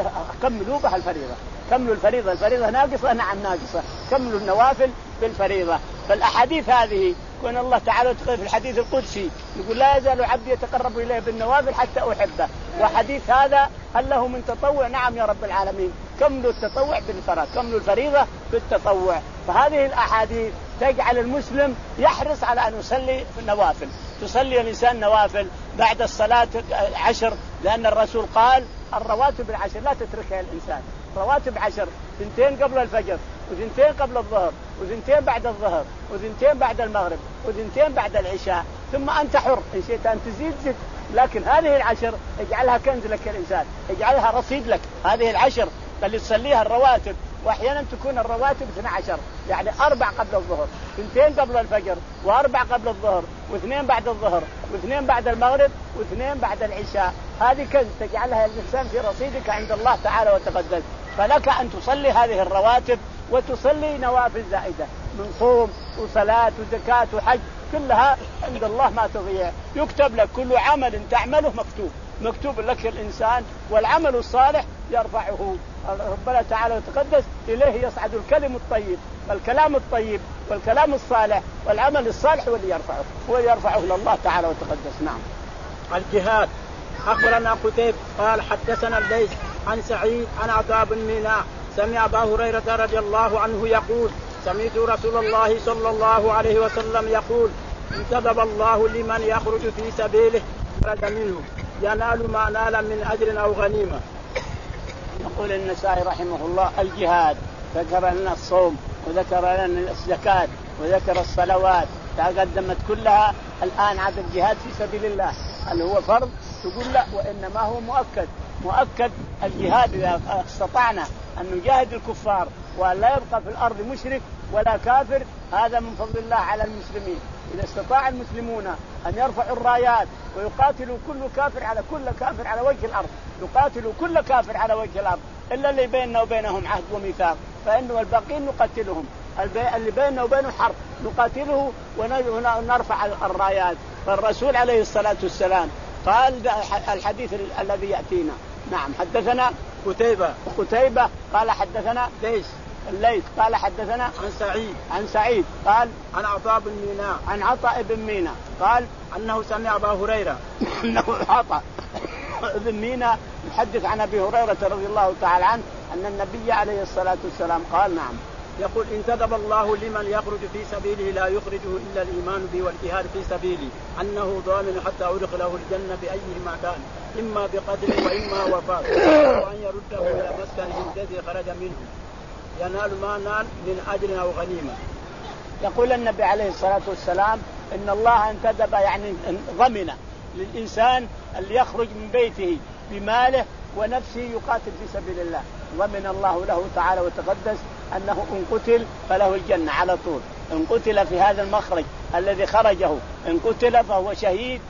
كملوا بها الفريضة. كملوا الفريضة. الفريضة ناقصة نعم ناقصة. كملوا النوافل بالفريضة. فالأحاديث هذه كون الله تعالى في الحديث القدسي يقول لا يزال عبدي يتقرب إليه بالنوافل حتى أحبه. وحديث هذا هل له من تطوع؟ نعم يا رب العالمين. كملوا التطوع بالفرائض. كملوا الفريضة بالتطوع. فهذه الأحاديث تجعل المسلم يحرص على أن يصلي في النوافل. تصلي الإنسان نوافل بعد الصلاة عشر لأن الرسول قال الرواتب العشر لا تتركها الإنسان. رواتب عشر ثنتين قبل الفجر وثنتين قبل الظهر وثنتين بعد الظهر وثنتين بعد المغرب وثنتين بعد العشاء. ثم أنت حر إن شئت أن تزيد زد. لكن هذه العشر اجعلها كنز لك الإنسان. اجعلها رصيد لك. هذه العشر اللي تصليها الرواتب. وأحيانا تكون الرواتب اثنا عشر يعني أربع قبل الظهر اثنتين قبل الفجر وأربع قبل الظهر واثنين بعد الظهر واثنين بعد المغرب واثنين بعد العشاء. هذه كنز تجعلها الإنسان في رصيدك عند الله تعالى وتقدس. فلك أن تصلي هذه الرواتب وتصلي نوافل زائدة من صوم وصلاة وزكاة وحج كلها عند الله ما تضيع. يكتب لك كل عمل تعمله مكتوب مكتوب لك الإنسان. والعمل الصالح يرفعه ربنا تعالى وتقدس. إليه يصعد الكلم الطيب والكلام الطيب والكلام الصالح والعمل الصالح هو اللي يرفعه هو اللي يرفعه لله تعالى وتقدس. نعم. الجهاد. أخبرنا قتيبة قال حدثنا الليث عن سعيد عن عطاء بن ميناء سمع أبا هريرة رضي الله عنه يقول سمعت رسول الله صلى الله عليه وسلم يقول انتدب الله لمن يخرج في سبيله خرج منه ينال ما نال من أجر أو غنيمة. يقول النسائي رحمه الله الجهاد. ذكر لنا الصوم وذكر لنا الزكاة وذكر الصلوات تقدمت كلها. الآن عاد الجهاد في سبيل الله هل هو فرض؟ تقول لا وإنما هو مؤكد. مؤكد الجهاد إذا استطعنا أن نجاهد الكفار وأن لا يبقى في الأرض مشرك ولا كافر هذا من فضل الله على المسلمين. إذا استطاع المسلمون أن يرفعوا الرايات ويقاتلوا كل كافر على كل كافر على وجه الأرض يقاتلوا كل كافر على وجه الأرض إلا اللي بيننا وبينهم عهد وميثاق فإنه الباقين نقتلهم. اللي بيننا وبينه حرب نقاتله ونرفع الرايات. فالرسول عليه الصلاة والسلام قال الحديث الذي يأتينا. نعم. حدثنا قتيبة قتيبة قال حدثنا ليث الليث قال حدثنا عن سعيد عن سعيد قال عن عطاء بن ميناء عن عطاء بن ميناء قال أنه سمع أبا هريرة أنه عطاء بن ميناء يحدث عن أبي هريرة رضي الله تعالى عنه أن النبي عليه الصلاة والسلام قال نعم يقول انتدب الله لمن يخرج في سبيله لا يخرجه إلا الإيمان به والجهاد في سبيله أنه ضامن حتى أدخله الجنة بأيهما كان إما بقتل وإما وفاة وأن يرده إلى مسكنه الذي خرج منه ينال ما نال من أجر أو غنيمة. يقول النبي عليه الصلاة والسلام إن الله انتدب يعني ضمن للإنسان اللي يخرج من بيته بماله ونفسه يقاتل في سبيل الله. ضمن الله له تعالى وتقدس أنه إن قتل فله الجنة على طول. إن قتل في هذا المخرج الذي خرجه إن قتل فهو شهيد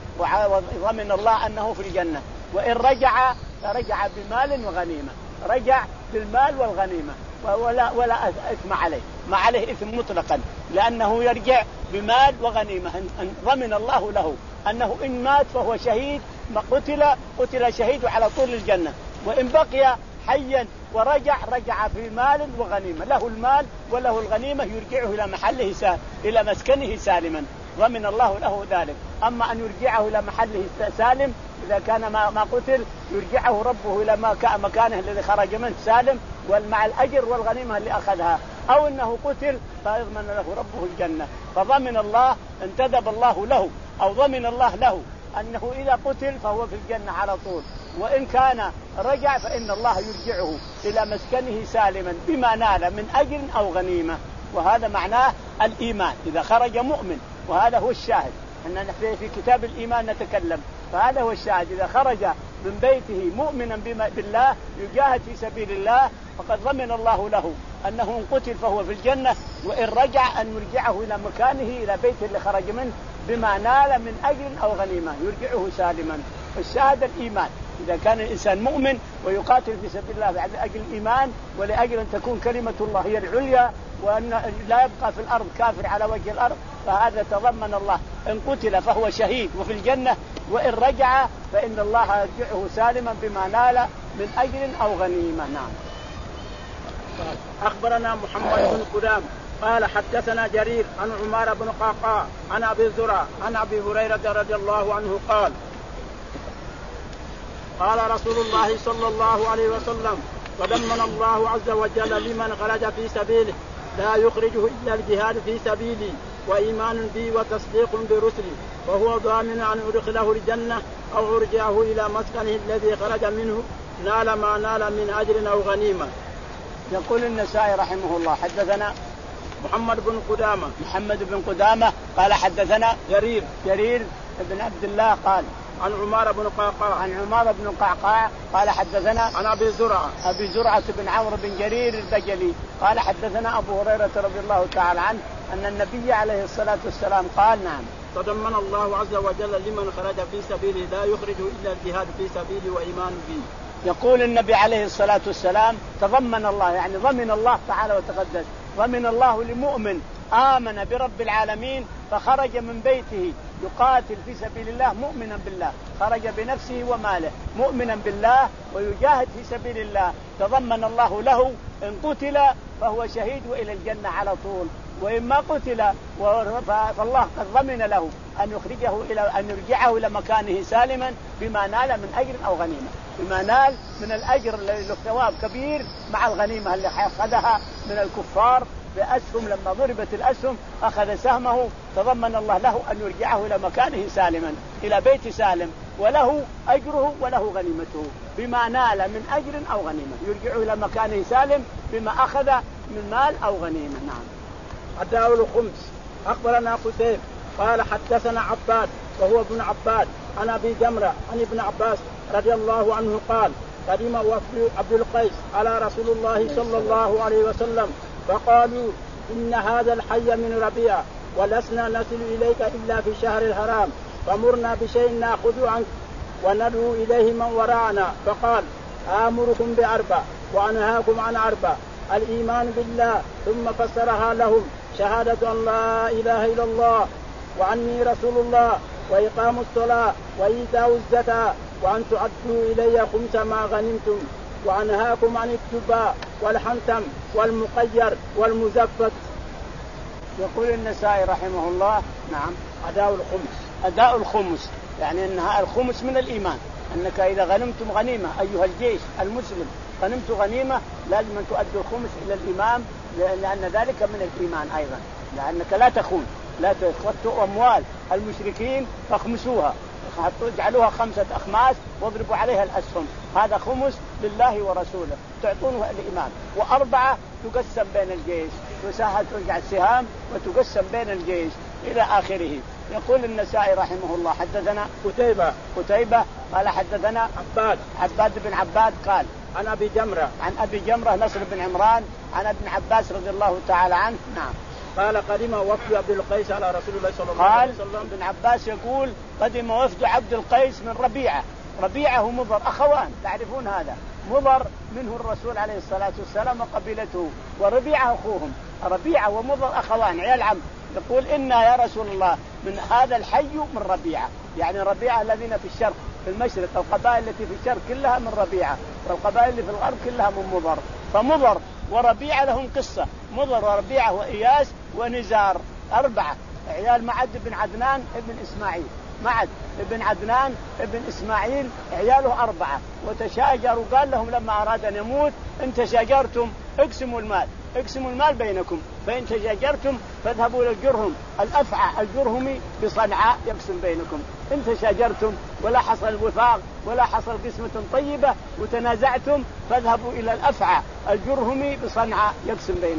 وضمن الله أنه في الجنة. وإن رجع فرجع بمال وغنيمة. رجع بالمال والغنيمة ولا ولا إثم عليه ما عليه إثم مطلقا لأنه يرجع بمال وغنيمة. ضمن الله له أنه إن مات فهو شهيد ما قتل قتل شهيد على طول الجنة. وإن بقي حيا ورجع رجع في مال وغنيمة له المال وله الغنيمة يرجعه إلى محله سالم إلى مسكنه سالما. ضمن الله له ذلك. أما أن يرجعه إلى محله سالم إذا كان ما ما قتل يرجعه ربه إلى مكانه الذي خرج منه سالم ومع الأجر والغنيمة اللي أخذها. أو أنه قتل فيضمن له ربه الجنة. فضمن الله انتدب الله له أو ضمن الله له أنه إذا قتل فهو في الجنة على طول. وإن كان رجع فإن الله يرجعه إلى مسكنه سالما بما نال من أجر أو غنيمة. وهذا معناه الإيمان، إذا خرج مؤمن، وهذا هو الشاهد أننا في كتاب الإيمان نتكلم، فهذا هو الشاهد. إذا خرج من بيته مؤمنا بالله يجاهد في سبيل الله فقد ضمن الله له أنه إن قتل فهو في الجنة، وإن رجع أن يرجعه إلى مكانه إلى بيته اللي خرج منه بما نال من أجر أو غنيمة يرجعه سالما. الشاهد الإيمان، إذا كان الإنسان مؤمن ويقاتل في سبيل الله لأجل الإيمان ولأجل أن تكون كلمة الله هي العليا وأن لا يبقى في الأرض كافر على وجه الأرض، فهذا تضمن الله إن قتل فهو شهيد وفي الجنة، وإن رجع فإن الله يرجعه سالما بما نال من أجر أو غنيمة. نعم. أخبرنا محمد بن قدام قال حدثنا جرير عن عمار بن قعقاع عن أبي زرع عن أبي هريرة رضي الله عنه قال قال رسول الله صلى الله عليه وسلم وضمن الله عز وجل لمن خرج في سبيله لا يخرجه إلا الجهاد في سبيلي وإيمان بي وتصديق برسلي وهو ضامن أن أدخله الجنة أو أرجعه إلى مسكنه الذي خرج منه نال ما نال من أجر أو غنيمة. يقول النسائي رحمه الله حدثنا محمد بن قدامة محمد بن قدامة قال حدثنا جرير جرير بن عبد الله قال عن عمار بن قعقاع عن عمار بن قعقاع قال حدثنا عن أبي زرعة أبي زرعة بن عمرو بن جرير البجلي قال حدثنا أبو هريرة رضي الله تعالى عنه أن النبي عليه الصلاة والسلام قال نعم تضمن الله عز وجل لمن خرج في سبيله لا يخرجه إلا الجهاد في سبيله وإيمان به. يقول النبي عليه الصلاة والسلام تضمن الله يعني ضمن الله تعالى وتقدس ضمن الله لمؤمن آمن برب العالمين فخرج من بيته يقاتل في سبيل الله مؤمنا بالله، خرج بنفسه وماله مؤمنا بالله ويجاهد في سبيل الله، تضمن الله له إن قتل فهو شهيد وإلى الجنة على طول، وإن ما قتل فالله قد ضمن له أن يخرجه إلى أن يرجعه إلى مكانه سالما بما نال من أجر أو غنيمة، بما نال من الأجر الذي له ثواب كبير مع الغنيمة اللي أخذها من الكفار بأسهم. لما ضربت الأسهم أخذ سهمه، تضمن الله له أن يرجعه إلى مكانه سالما إلى بيت سالم، وله أجره وله غنيمته بما نال من أجر أو غنيمة، يرجعه إلى مكانه سالم بما أخذ من مال أو غنيمة. نعم. أداء الخمس. أخبرنا قتيبة قال حدثنا عباد وهو ابن عباد عن أبي جمرة عن ابن عباس رضي الله عنه قال قدم وفد عبد القيس على رسول الله صلى الله عليه وسلم فقالوا إن هذا الحي من ربيع ولسنا نصل إليك إلا في شهر الحرام فمرنا بشيء نأخذ عنك وندعو إليه من وراءنا. فقال آمركم بأربع وأنهاكم عن أربع الإيمان بالله، ثم فسرها لهم شهادة أن لا إله إلا الله وعني رسول الله وإقام الصلاة وإيتاء الزكاة وأن تعدوا إلي خمس ما غنمتم، وأنهاكم عن التباء والحنتم والمقير والمزفت. يقول النسائي رحمه الله نعم أداء الخمس. أداء الخمس يعني أنها الخمس من الإيمان، أنك إذا غنمتم غنيمة أيها الجيش المسلم غنمت غنيمة لازم أن تؤدوا الخمس إلى الإمام، لأن ذلك من الإيمان أيضا، لأنك لا تخون، لا تخطئوا أموال المشركين فاخمسوها، اجعلوها خمسة أخماس واضربوا عليها الأسهم، هذا خمس لله ورسوله تعطونه الإمام. وأربعة تقسم بين الجيش، وساعة ترجع السهام وتقسم بين الجيش إلى آخره. يقول النسائي رحمه الله حدثنا قتيبة قتيبة قال حدثنا عباد عباد بن عباد قال عن أبي جمرة عن أبي جمرة نصر بن عمران عن ابن عباس رضي الله تعالى عنه. نعم. قال قدم وفد عبد القيس على رسول الله صلى الله عليه وسلم. قال ابن عباس يقول قدم وفد عبد القيس من ربيعة، ربيعة ومضر أخوان تعرفون هذا، مضر منه الرسول عليه الصلاة والسلام وقبيلته، وربيعة أخوهم، ربيعة ومضر أخوان عيال عم. يقول إنا يا رسول الله من هذا الحي من ربيعة، يعني ربيعة الذين في الشرق في المشرق، القبائل التي في الشرق كلها من ربيعة، والقبائل اللي في الغرب كلها من مضر، فمضر وربيعة لهم قصة، مضر وربيعة وإياس ونزار أربعة عيال معد بن عدنان ابن إسماعيل، معد ابن عدنان ابن إسماعيل عياله أربعة، وتشاجروا قال لهم لما أراد أن يموت إن تشاجرتم اقسموا المال اقسموا المال بينكم، فإن تشاجرتم فاذهبوا إلى الجرهم الأفعى الجرهمي بصنعاء يقسم بينكم، إن تشاجرتم ولا حصل وفاق ولا حصل قسمة طيبة وتنازعتم فاذهبوا إلى الأفعى الجرهمي بصنعاء يقسم بينكم.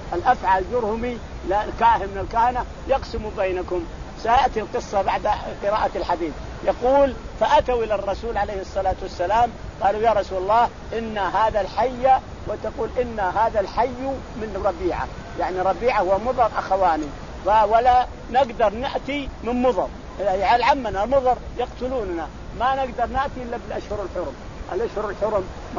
الأفعى الجرهمي كاهن من الكهنة يقسم بينكم. سيأتي القصة بعد قراءة الحديث. يقول فأتوا إلى الرسول عليه الصلاة والسلام قالوا يا رسول الله إن هذا الحي، وتقول إن هذا الحي من ربيعة، يعني ربيعة ومضر أخواني، ولا نقدر نأتي من مضر، يعني عمنا مضر يقتلوننا، ما نقدر نأتي إلا بالأشهر الحرم. الأشهر الحرم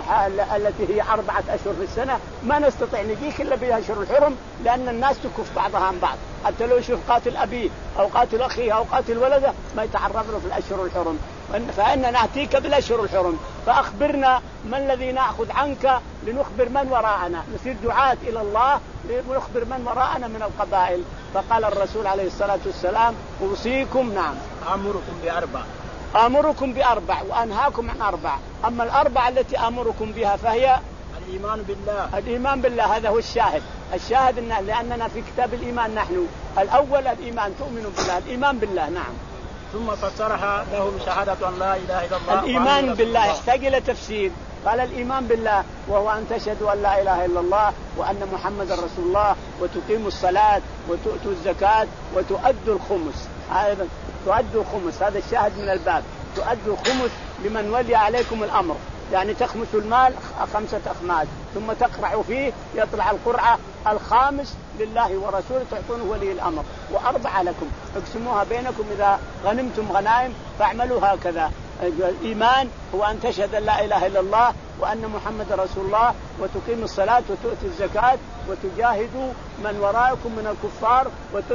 التي هي أربعة أشهر في السنة ما نستطيع نجيك إلا بالأشهر الحرم، لأن الناس تكف بعضها عن بعض، حتى لو يشوف قاتل أبيه أو قاتل أخيه أو قاتل ولده ما يتعرض له في الأشهر الحرم، فإن نأتيك بالأشهر الحرم فأخبرنا ما الذي نأخذ عنك لنخبر من وراءنا، نصير دعاة إلى الله لنخبر من وراءنا من القبائل. فقال الرسول عليه الصلاة والسلام أوصيكم نعم أمركم بأربع آمركم بأربع وأنهاكم عن أربع. أما الأربع التي آمركم بها فهي الإيمان بالله. الإيمان بالله هذا هو الشاهد. الشاهد إن لأننا في كتاب الإيمان نحن الأول الإيمان تؤمن بالله، الإيمان بالله نعم. ثم فسرها لهم شهادة أن لا إله إلا الله. الإيمان بالله يحتاج إلى تفسير. قال الإيمان بالله وهو أن تشهدوا أن لا إله إلا الله وأن محمد رسول الله وتقيموا الصلاة وتؤتوا الزكاة وتؤدوا الخمس. هذا تؤدوا الخمس، هذا الشاهد من الباب. تؤدوا الخمس لمن ولي عليكم الأمر، يعني تخمسوا المال خمسة أخماس ثم تقرعوا فيه يطلع القرعة الخامس لله ورسوله تعطونه ولي الأمر، وأربعة لكم اقسموها بينكم إذا غنمتم غنائم فاعملوا هكذا. الإيمان هو أن تشهد أن لا إله إلا الله وأن محمد رسول الله وتقيم الصلاة وتؤتي الزكاة وتجاهدوا من وراءكم من الكفار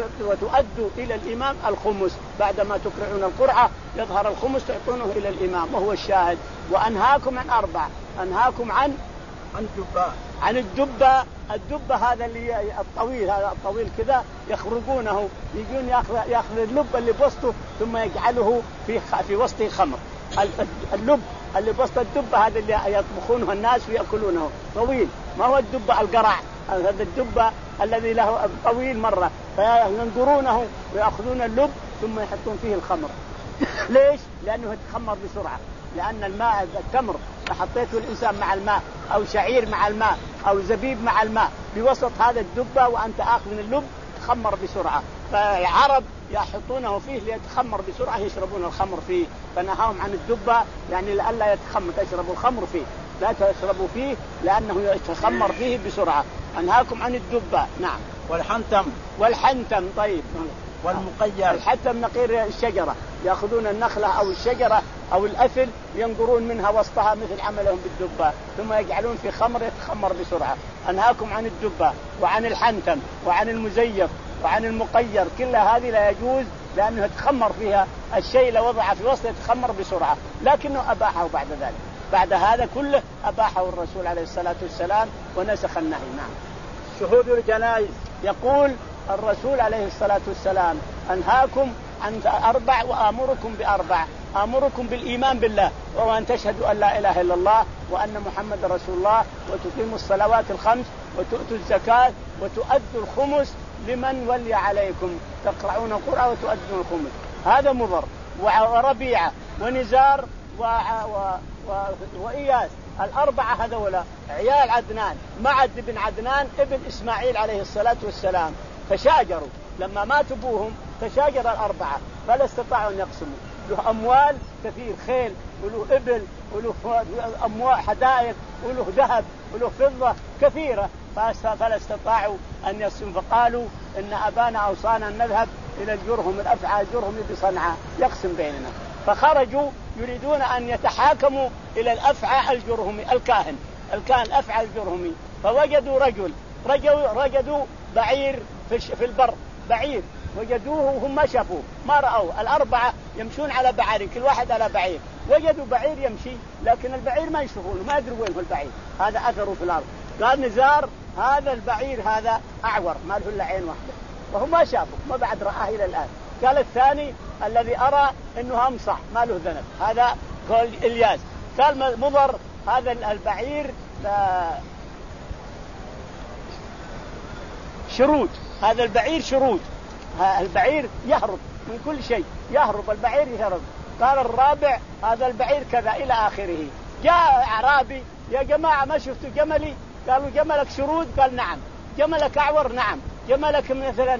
وتؤدوا إلى الإمام الخمس، بعدما تقرعون القرعة يظهر الخمس تعطونه إلى الإمام وهو الشاهد. وأنهاكم عن أربع، أنهاكم عن عن الدبة عن الدبة. الدبة هذا اللي الطويل، هذا الطويل كذا يخرجونه، يجون يأخذ يأخذ اللب اللي بوسطه ثم يجعله في في وسطه خمر. اللب اللي بوسط الدبة هذا اللي يطبخونه الناس ويأكلونه طويل، ما هو الدبة القرع، هذا الدبة الذي له طويل مرة، فينقرونه ويأخذون اللب ثم يحطون فيه الخمر. ليش؟ لأنه يتخمر بسرعة، لأن الماء التمر فحطيته الإنسان مع الماء أو شعير مع الماء أو زبيب مع الماء بوسط هذا الدبة وأنت آخذ من اللب تخمر بسرعة، فالعرب يحطونه فيه ليتخمر بسرعة يشربون الخمر فيه، فنهاهم عن الدبة يعني لألا يتخمر تشربوا الخمر فيه، لا تشربوا فيه لأنه يتخمر فيه بسرعة. أنهاكم عن الدبة نعم. والحنتم والحنتم طيب. والمقير. الحنتم نقير الشجرة، يأخذون النخلة أو الشجرة أو الأثل ينقرون منها وسطها مثل عملهم بالدبة ثم يجعلون في خمر يتخمر بسرعة. أنهاكم عن الدبة وعن الحنتم وعن المزيف وعن المقير، كل هذه لا يجوز لأنه يتخمر فيها الشيء لو وضع في وسط يتخمر بسرعة، لكنه أباحه بعد ذلك. بعد هذا كله أباحه الرسول عليه الصلاة والسلام ونسخ النهي. نعم. شهود الجنائز. يقول الرسول عليه الصلاة والسلام أنهاكم عن أربع وآمركم بأربع. آمركم بالإيمان بالله وهو أن تشهدوا أن لا إله إلا الله وأن محمد رسول الله وتقيموا الصلوات الخمس وتؤتوا الزكاة وتؤدوا الخمس لمن ولي عليكم، تقرعون القرعة وتؤدون الخمس. هذا مضر وربيعة ونزار و... و... و... وإياس، الأربعة هذولا عيال عدنان، معد بن عدنان ابن إسماعيل عليه الصلاة والسلام، فشاجروا لما مات أبوهم تشاجر الأربعة فلا استطاعوا أن يقسموا. له أموال كثير، خيل وله إبل وله أموال حدائق وله ذهب وله فضة كثيرة، فلا استطاعوا أن يقسموا، فقالوا إن أبانا أوصانا أن نذهب إلى الجرهم الأفعى الجرهم بصنعاء يقسم بيننا، فخرجوا يريدون أن يتحاكموا إلى الأفعى الجرهمي الكاهن الكاهن الأفعى الجرهمي، فوجدوا رجل رجلوا رجدوا بعير في البر، بعير وجدوه وهم ما شافوه ما رأوه، الأربعة يمشون على بعير كل واحد على بعير، وجدوا بعير يمشي لكن البعير ما يشوفونه ما يدروا وين هو البعير، هذا أثره في الأرض. قال نزار هذا البعير هذا أعور ما له إلا عين واحدة وهم ما شافوا ما بعد رآه إلى الآن. قال الثاني الذي أرى أنه أمصح ما له ذنب هذا قال إلياس. قال مضر هذا البعير شرود، هذا البعير شرود، البعير يهرب من كل شيء يهرب البعير يهرب. قال الرابع هذا البعير كذا إلى آخره. جاء أعرابي يا جماعة ما شفتوا جملي؟ قالوا جملك شرود؟ قال نعم. جملك أعور؟ نعم. جملك مثلا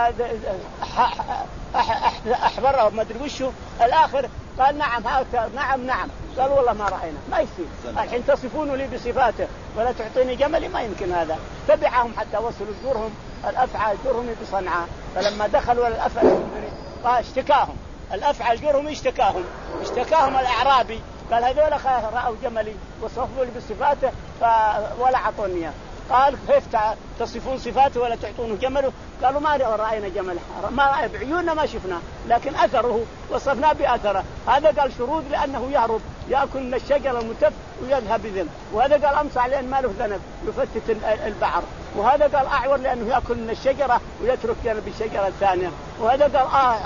أحمر ما أدري وشو الآخر؟ قال نعم نعم نعم. قال والله ما رأينا. ما يصير الحين تصفون لي بصفاته ولا تعطيني جملي، ما يمكن هذا. تبعهم حتى وصلوا جرهم الأفعى جرهم بصنعاء، فلما دخلوا الأفعى قال اشتكاهم الأفعى جرهم اشتكاهم اشتكاهم الأعرابي، قال هذول رأوا جملي وصفوا لي بصفاته ولا عطوني. قال كيف تصفون صفاته ولا تعطونه جمله؟ قالوا ما رأينا جمله، ما رأي بعيوننا ما شفنا، لكن أثره وصفنا بأثره. هذا قال شرود لأنه يهرب يأكل من الشجرة المتف ويذهب بذنب، وهذا قال أمصع لأن ما له ذنب يفتت البعر، وهذا قال أعور لأنه يأكل من الشجرة ويترك جنب الشجرة الثانية، وهذا قال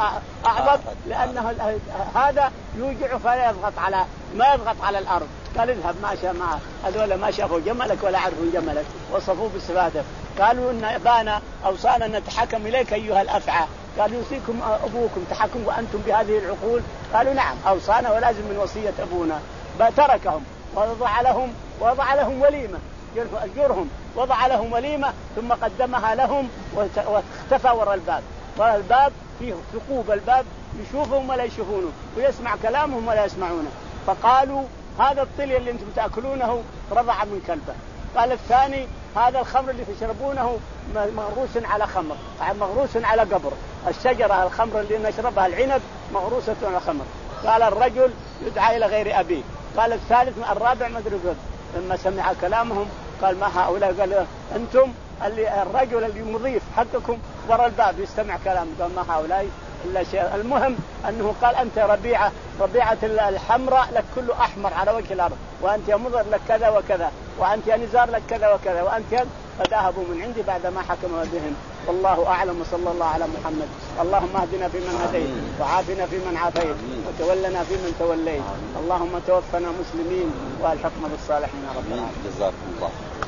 أعبط لأنه هذا يوجع فلا يضغط على ما يضغط على الأرض. قال اذهب ما شاء معه، هذول ما شافوا جملك ولا عرفوا جملك وصفوه بصفاته. قالوا إن أبانا أوصانا أن نتحكم إليك أيها الأفعى. قال يوصيكم أبوكم تحكم وأنتم بهذه العقول؟ قالوا نعم أوصانا ولازم من وصية أبونا. تركهم ووضع لهم وضع لهم وليمة جرهم، وضع لهم وليمة ثم قدمها لهم واختفى وراء الباب. وراء الباب فيه ثقوب الباب يشوفهم ولا يشوفونه ويسمع كلامهم ولا يسمعونه. فقالوا هذا الطلي اللي انتم تأكلونه رضع من كلبه. قال الثاني هذا الخمر اللي تشربونه مغروس على خمر مغروس على قبر. الشجرة الخمر اللي نشربها العنب مغروسة على خمر. قال الرجل يدعى إلى غير أبيه. قال الثالث الرابع ما أدري. لما سمع كلامهم قال ما هؤلاء؟ قال أنتم اللي الرجل اللي مضيف حقكم وراء الباب يستمع كلام. قال ما هؤلاء إلا شيء. المهم أنه قال أنت ربيعة ربيعة الحمراء لك كله أحمر على وجه الأرض، وأنت يا مضر لك كذا وكذا، وأنت يا نزار لك كذا وكذا، وأنت فذهبوا من عندي بعد ما حكموا بهم. والله أعلم وصلى الله على محمد. اللهم اهدنا فيمن هديت وعافنا فيمن عافيت وتولنا فيمن توليت. اللهم توفنا مسلمين والحقنا بالصالحين يا رب العالمين. جزاكم الله.